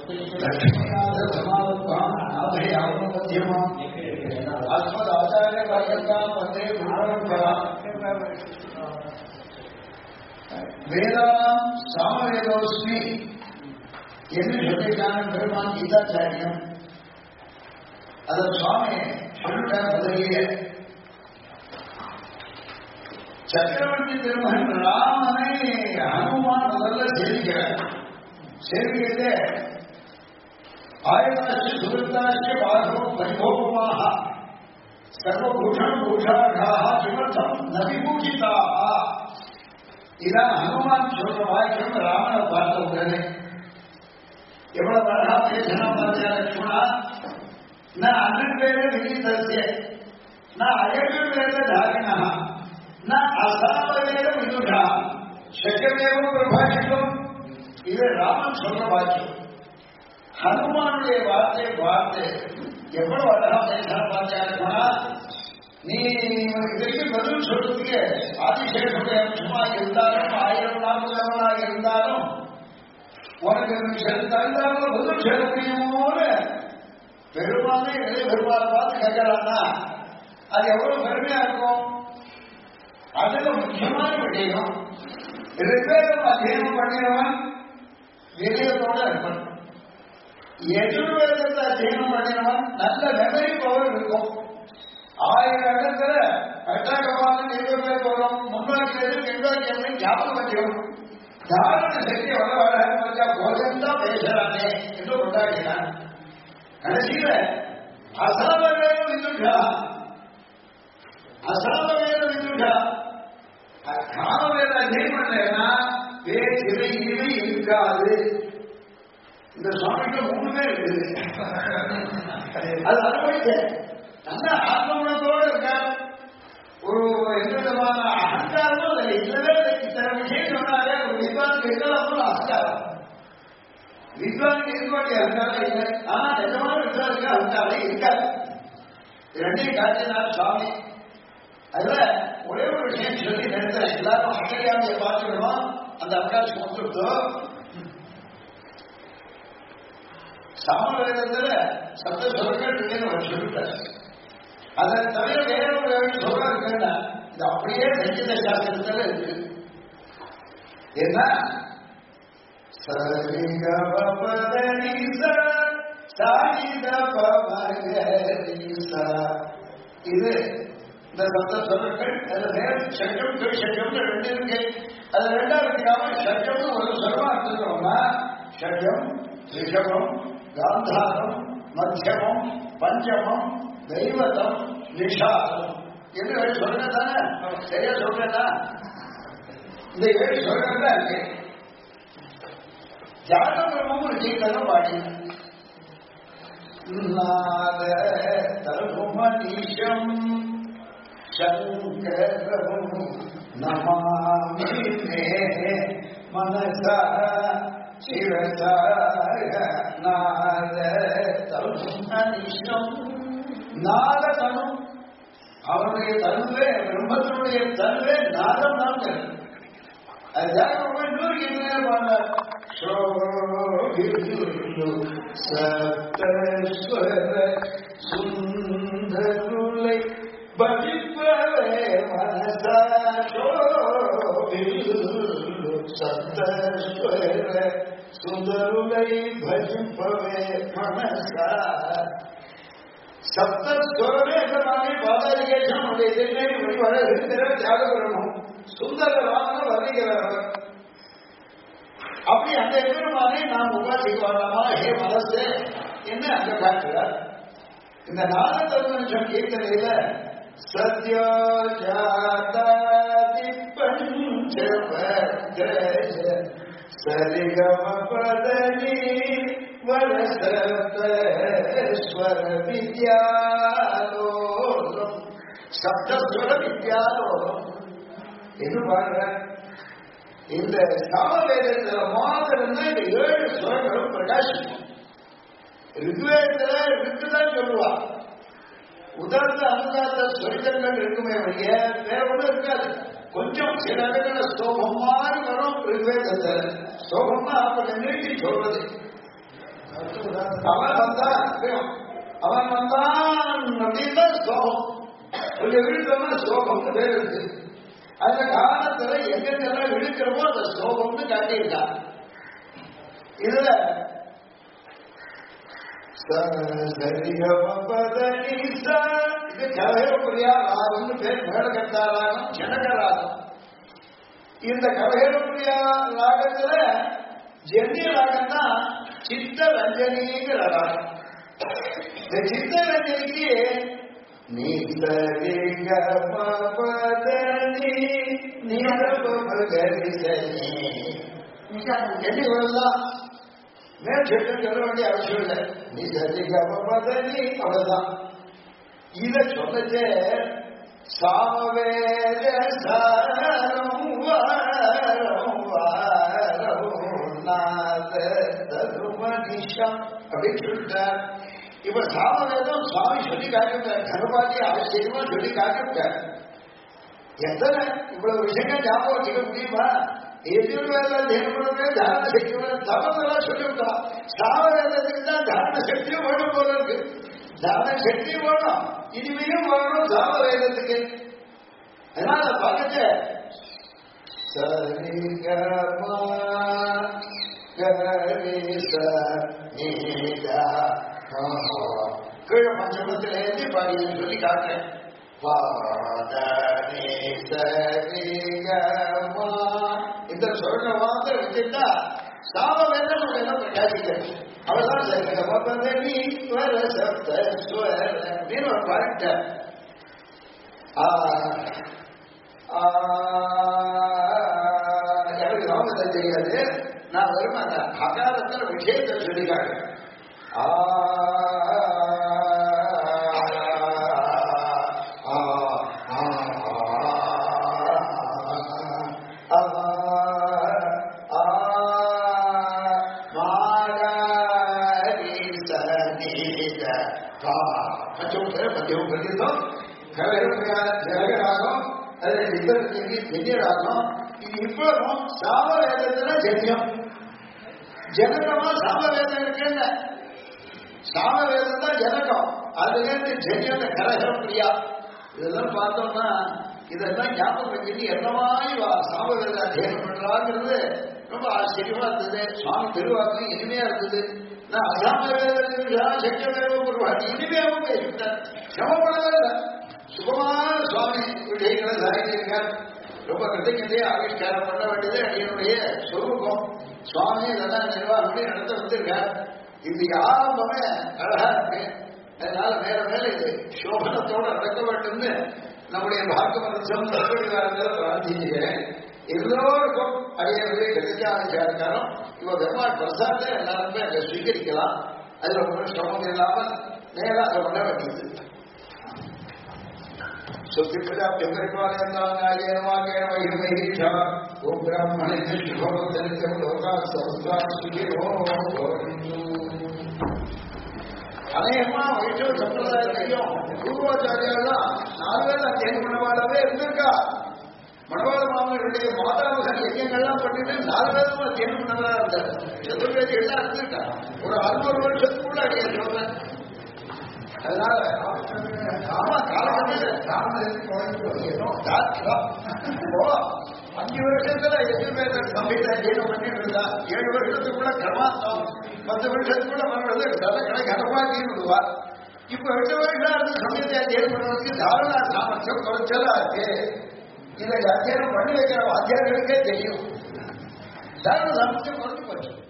லட்சுமிநாத சமாவத்வான் நாதே ஆத்மமத்தியமா அஸ்மத் ஆச்சாரிய பர்யந்தாம் வந்தே குருபரம்பராம். வேதாம் சாமவேதோஸ்மி என்று சொல்லிட்டான பெருமான் கீதாச்சாரியம். அத சுவாமி சொல்லிட்டார் பதிலேயே. சக்கரவர்த்தி திருமகன் ராமனை ஹனுமான் முதல்ல சேவிக்கிறார். சேவிக்கே ஆயுதாட்சி சுகிருத்தாட்சி பாகவ பரிபோகமாக சர்வபூஷண பூஷாகாக கிமர்த்தம் நவிபூஷிதாக. இதான் ஹனுமான் சொல்ற வாக்கியம். ராமனை பார்த்த உடனே எவ்வளவு அழகா பேசணும் பார்த்தியா லட்சுமணா. நான் அண்ணன் பேர விதித்தசிய நான் அழகு வேத தாரிணா நான் அசாம வேத விதுஷா சக்கரமேவ பிரபாஷிக்கும். இது ராமன் சொல்ற வாக்கியம். ஹனுமானுடைய வார்த்தையை பார்த்து எவ்வளவு அழகா பேசணும் பார்த்தியா லட்சுமணா. நீ இதற்கு பதில் சொல்றதுக்கு ஆதிசேஷனுடைய அம்சமா இருந்தாலும் 1000 நாட்களாக இருந்தாலும் உனக்கு தகுந்தாலும் பதில் சொல்ல முடியுமோன்னு பெருமானே இளைய பெருமாளை பார்த்து கேட்கிறான்னா அது எவ்வளவு பெருமையா இருக்கும். அதுல முக்கியமான விஷயம் ரிவேதம் அத்தியனம் பண்ணினவன் விவேகத்தோட இருப்பான். எதிர்வேதத்தை அத்தியனம் பண்ணினவன் நல்ல மெமரி பவர் இருக்கும். 1000 இடத்துல கட்டாகமான நிர்வாக வரும். முன்னாடி பின்வாக்கி ஞாபகம் வச்சுக்கணும். தாரண சக்தி எவ்வளவு அழகா போதந்தான் பேசுறானே என்று கொண்டாடினான். கடைசியில அசாமவேத விதுஷா அசாமவேத விதுஷா காமவேத அத்தியம் பண்ணலன்னா பேச்சிலை இவை இருக்காது. இந்த சுவாமிக்கு 3 பேர் இருக்குது. அது அனுபவிச்ச நல்ல ஆத்மகுணத்தோடு இருக்கார். ஒரு எந்த விதமான அகங்காரமும் அதில் இல்லவே இத்தனை விஷயம் சொன்னாலே ஒரு வித்வானுக்கு இருக்கலாம் அகங்காரம். வித்வானுக்கு இருக்க வேண்டிய அகங்காரம் இல்லை. ஆனா நிஜமான வித்வானுக்கு அகங்காரம் இருக்காது. ரெண்டையும் காட்டினார் சுவாமி. அதுல ஒரே ஒரு விஷயம் சொல்லி நினைக்கிறேன். எல்லாரும் அகரியாமையை பார்த்துக்கணும். அந்த அவகாசம் வந்துடுத்தோ சாமவேதத்துல சப்த சொற்கள் இருக்குன்னு சொல்லிட்டார். அதை தவிர வேற ஒரு சொல்ல இருக்குன்னா இது அப்படியே சங்கீத சாஸ்திரத்துல இருக்கு. ஏன்னா இது இந்த சப்த சொற்கள் அதுல சட்டம் சட்டம் 2 இருக்கு. அது 2வது சட்டம்னு ஒரு சொல்வா எடுத்துக்கிறோம்னா ஷட்யம் ரிஷபம் காந்தாரம் மத்தியமம் பஞ்சமம் தெய்வதம் நிஷாதம் என்று சொல்றேன் தானே. சரியா சொல்றேன்னா இந்த 7 சொல்றேன் தான் இருக்கு. ஜாதகமும் ரிஜிகளும் பாடி தருமணீஷம் சங்கரம் நமாமி மனசா சிவசாய நாத தருமணீஷம். நாத தனு அவனுடைய தனுவே பிரம்மத்தினுடைய தனுவே நாதம் தான். அது ஜாதகம் என்ன பண்ண சப்தஸ்வர சுந்தருளை பஜிப்பவே மனசா சப்தஸ்வர சுந்தருளை பஜிப்பவே மனசா. சப்தஸ்வரமே என்ற மாதிரி பாதாரிகேஷன் வர இருக்கிற தியாகபிரமம் சுந்தர ராமன் வர்ணிக்கிறார். அப்படி அந்த எதிர்மானை நாம் உபாசிக்க வேண்டாமா ஹே மனசு என்ன அங்க காட்டுகிறார். இந்த நாததர்மன் கீர்த்தனையில சத்யோ ஜாதி பஞ்சவ சரிகம பதனி வரஸ்வர வித்யாலோகம் சப்தஸ்வர வித்யாலோகம் என்று பாருங்க. இந்த சாமவேதத்துல மாத்திரம் தான் இந்த 7 ஸ்வரங்களும் பிரகாசிக்கும். ரிக்வேதத்துல ரிக்குதான் சொல்லுவா. உதாரண அனுதாத்த ஸ்வரிதங்கள் இருக்குமே வழிய வேற ஒன்றும் இருக்காது. கொஞ்சம் சில இடங்கள்ல ஸ்லோகம் மாதிரி வரும். ரிக்வேதத்துல ஸ்லோகம்னா அப்ப நிறுத்தி சொல்றது. அவன் வந்தான் அவன் வந்தான் அப்படின்னா ஸ்லோகம். கொஞ்சம் விழுத்தோம்னா ஸ்லோகம்னு பேர் இருக்கு. அந்த காலத்துல எங்கெங்கெல்லாம் விழுக்கிறப்போ அந்த ஸ்லோகம்னு காட்டியிருக்கான். இதுல இது கவகேரப்பிரியா ராகம்னு பேர். மேலகர்த்தா ராகம், ஜனக ராகம். இந்த கவகேரப்பிரியா ராகத்துல ஜென்ய ராகம் தான் சித்தரஞ்சனிங்கிற ராகம். இந்த சித்தரஞ்சனிக்கு மேல் செட்டு சொல்ல வேண்டிய அவசியம் இல்லை. நீ சரி அவ்வளவுதான். இத சொல்லச்சே சாமவேத சாரம் வாரம் வாரம் நாத தருமனிஷம் அப்படின்னு சொல்லிட்டார். இப்ப சாமவேதம் சுவாமி சொல்லி காட்டிவிட்டார். கருபாட்டி ஆச்சரியமா சொல்லி காட்டிவிட்டார். எத்தனை இவ்வளவு விஷயங்கள் ஞாபகம் வச்சுக்க முடியுமா? எதிர்வேதம் தேவப்படுறது தாரண சக்தி தமத்தெல்லாம் சொல்லிவிட்டான். சாமவேதத்துக்கு தான் தாரண சக்தியும் வேணும் போல இருக்கு. தாரண சக்தியும் வேணும், இனிமையும் வேணும் சாமவேதத்துக்கு. அதனால பார்க்க சரிகமா கீழே பஞ்சமத்திலேருந்து பாடியன்னு சொல்லி காட்டுறேன். இந்த சொல்ற வார்த்தை வச்சுட்டா சாமவேதம் எல்லாம் பிரகாசிக்கிறது. அவர்தான் அப்படின்னு ஒரு பாருங்க. எனக்கு சாமவேதம் தெரியாது. நான் வெறும் அந்த அகாரத்துல விஷயத்தை சொல்லிக்காங்க. ஜனகராகம், ஜென்யராகம். இது இவ்வளவும் சாமவேதத்துல ஜென்யம். ஜனகமா சாமவேதம் இருக்குல்ல, சாமவேதம் தான் ஜனகம். அதுல இருந்து ஜென்யம் கரகரம் பிரியா. இதெல்லாம் பார்த்தோம்னா இதெல்லாம் ஞாபகம் வச்சுட்டு என்னமாய் சாமவேத அத்தியனம் பண்றாங்கிறது ரொம்ப ஆச்சரியமா இருந்தது. சுவாமி திருவாக்கு இனிமையா இருந்தது. நான் அசாமவேதா சக்கியவேவ பொருவாடி இனிமையாவும் பேசிவிட்டேன். சிரமப்படவே இல்லை. சுகமான சுவாமி விஷயங்களை சாதிச்சிருக்கார். ரொம்ப கிருத்தஞதையை ஆவிஷ்காரம் பண்ண வேண்டியது அடியனுடைய சொரூபம். சுவாமி இதெல்லாம் நிர்வாகம் நடத்த வந்திருக்கார். இது ஆரம்பமே அழகா இருக்கு. அதனால மேல மேல இது சோபனத்தோட நடக்க வேண்டும்னு நம்முடைய பாகவதம் தற்படிவாரத்தில் பிரார்த்திக்கிறேன். எல்லோருக்கும் அடியனுடைய கதிஜாச்சாரக்காரம் இவ பெருமாள் பிரசாத எல்லாருமே அங்கே ஸ்வீகரிக்கலாம். அதுல ஒன்றும் சிரமம் இல்லாமல் நேராக அதை பண்ண வேண்டியது. அநேகமா வைஷ்ணவ சம்பிரதாயத்தையும் பூர்வாச்சாரியாலாம் 4 பேர் அத்தியனம் பண்ணவாடவே இருந்திருக்கா. மணவாள மாமனுடைய மாதாமகன் யஜ்யங்கள்லாம் பண்ணிட்டு 4 பேரும் அத்தியனம் பண்ணவரா இருந்தார். சதுர்வேதி எல்லாம் இருந்திருக்கா. ஒரு 600 வருஷத்துக்குள்ள அடிய சொல்றேன். அதனால ஆமா காலகட்டத்தில் 5 வருஷத்துல எதிர்வேத சம்பீத அத்தியனம் பண்ணிட்டு இருந்தா. 7 வருஷத்துக்குள்ள கிரமாந்தம், 10 வருஷத்துக்குள்ள மறுபடி கடை கடப்பாட்டி விடுவா. இப்ப 8 வருஷம் இருந்து சம்பீத அத்தியனம் பண்ணுறதுக்கு தாரணா சாமர்த்தியம் குறைச்சலா இருக்கு. இதை அத்தியனம் பண்ணி வைக்கிற வாத்தியார்களுக்கே தெரியும். தாரண சாமர்த்தியம் குறைஞ்சு போச்சு.